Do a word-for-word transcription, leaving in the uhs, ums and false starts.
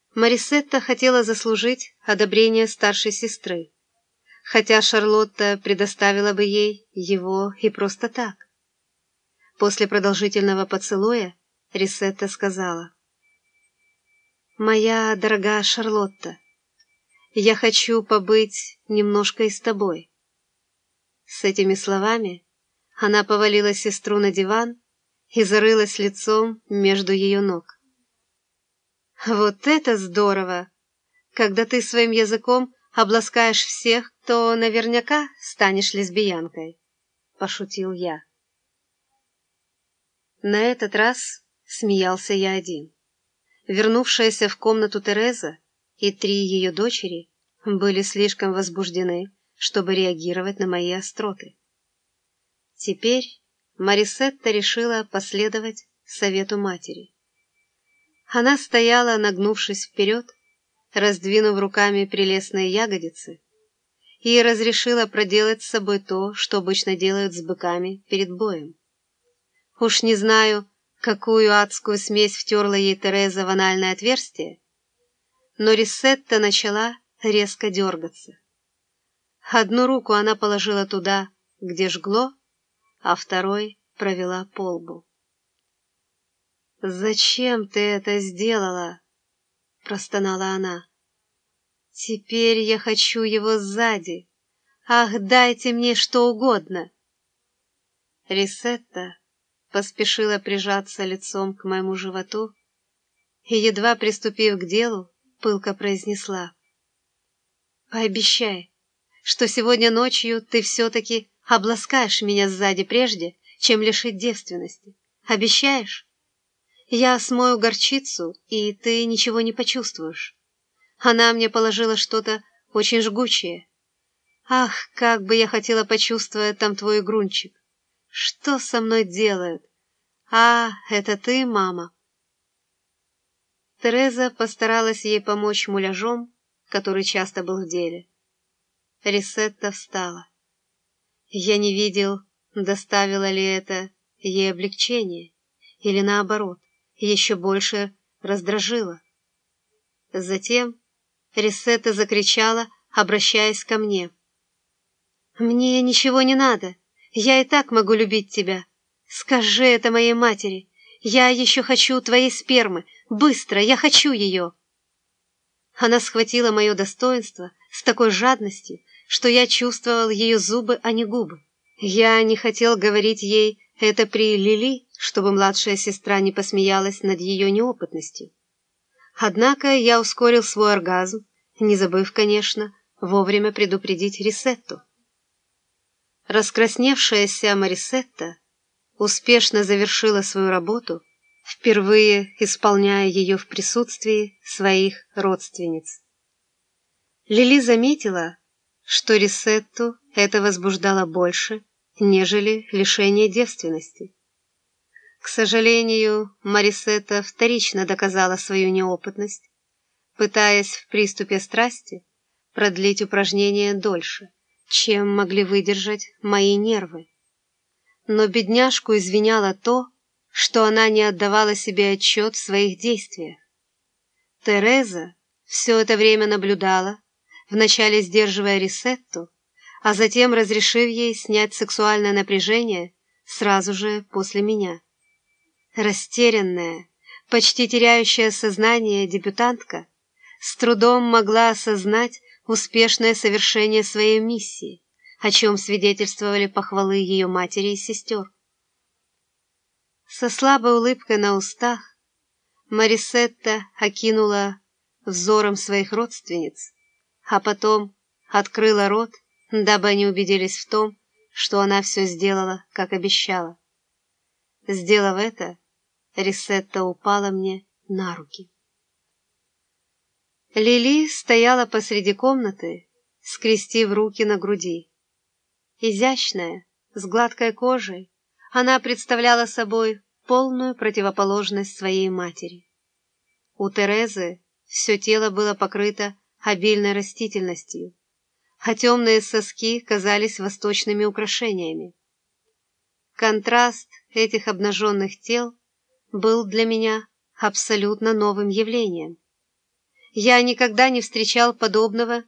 Марисетта хотела заслужить одобрение старшей сестры, хотя Шарлотта предоставила бы ей его и просто так. После продолжительного поцелуя Рисетта сказала: «Моя дорогая Шарлотта, я хочу побыть немножко и с тобой». С этими словами она повалила сестру на диван и зарылась лицом между ее ног. «Вот это здорово! Когда ты своим языком обласкаешь всех, то наверняка станешь лесбиянкой», — пошутил я. На этот раз смеялся я один. Вернувшаяся в комнату Тереза и три ее дочери были слишком возбуждены, чтобы реагировать на мои остроты. Теперь Марисетта решила последовать совету матери. Она стояла, нагнувшись вперед, раздвинув руками прелестные ягодицы, и разрешила проделать с собой то, что обычно делают с быками перед боем. Уж не знаю, какую адскую смесь втерла ей Тереза в анальное отверстие, но Рисетта начала резко дергаться. Одну руку она положила туда, где жгло, а второй провела по лбу. «Зачем ты это сделала?» — простонала она. «Теперь я хочу его сзади. Ах, дайте мне что угодно!» Рисетта поспешила прижаться лицом к моему животу и, едва приступив к делу, пылко произнесла: «Пообещай, что сегодня ночью ты все-таки обласкаешь меня сзади прежде, чем лишить девственности. Обещаешь? Я смою горчицу, и ты ничего не почувствуешь. Она мне положила что-то очень жгучее. Ах, как бы я хотела почувствовать там твой грунчик. Что со мной делают? А, это ты, мама?» Тереза постаралась ей помочь муляжом, который часто был в деле. Рисетта встала. Я не видел, доставило ли это ей облегчение, или наоборот, еще больше раздражило. Затем Рисетта закричала, обращаясь ко мне: «Мне ничего не надо, я и так могу любить тебя. Скажи это моей матери, я еще хочу твоей спермы, быстро, я хочу ее». Она схватила мое достоинство с такой жадностью, что я чувствовал ее зубы, а не губы. Я не хотел говорить ей это при Лили, чтобы младшая сестра не посмеялась над ее неопытностью. Однако я ускорил свой оргазм, не забыв, конечно, вовремя предупредить Рисетту. Раскрасневшаяся Марисетта успешно завершила свою работу, впервые исполняя ее в присутствии своих родственниц. Лили заметила, что Рисетту это возбуждало больше, нежели лишение девственности. К сожалению, Марисетта вторично доказала свою неопытность, пытаясь в приступе страсти продлить упражнение дольше, чем могли выдержать мои нервы. Но бедняжку извиняло то, что она не отдавала себе отчет в своих действиях. Тереза все это время наблюдала, вначале сдерживая Рисетту, а затем разрешив ей снять сексуальное напряжение сразу же после меня. Растерянная, почти теряющая сознание дебютантка с трудом могла осознать успешное совершение своей миссии, о чем свидетельствовали похвалы ее матери и сестер. Со слабой улыбкой на устах Марисетта окинула взором своих родственниц, а потом открыла рот, дабы они убедились в том, что она все сделала, как обещала. Сделав это, Рисетта упала мне на руки. Лили стояла посреди комнаты, скрестив руки на груди. Изящная, с гладкой кожей, она представляла собой полную противоположность своей матери. У Терезы все тело было покрыто обильной растительностью, а темные соски казались восточными украшениями. Контраст этих обнаженных тел был для меня абсолютно новым явлением. Я никогда не встречал подобного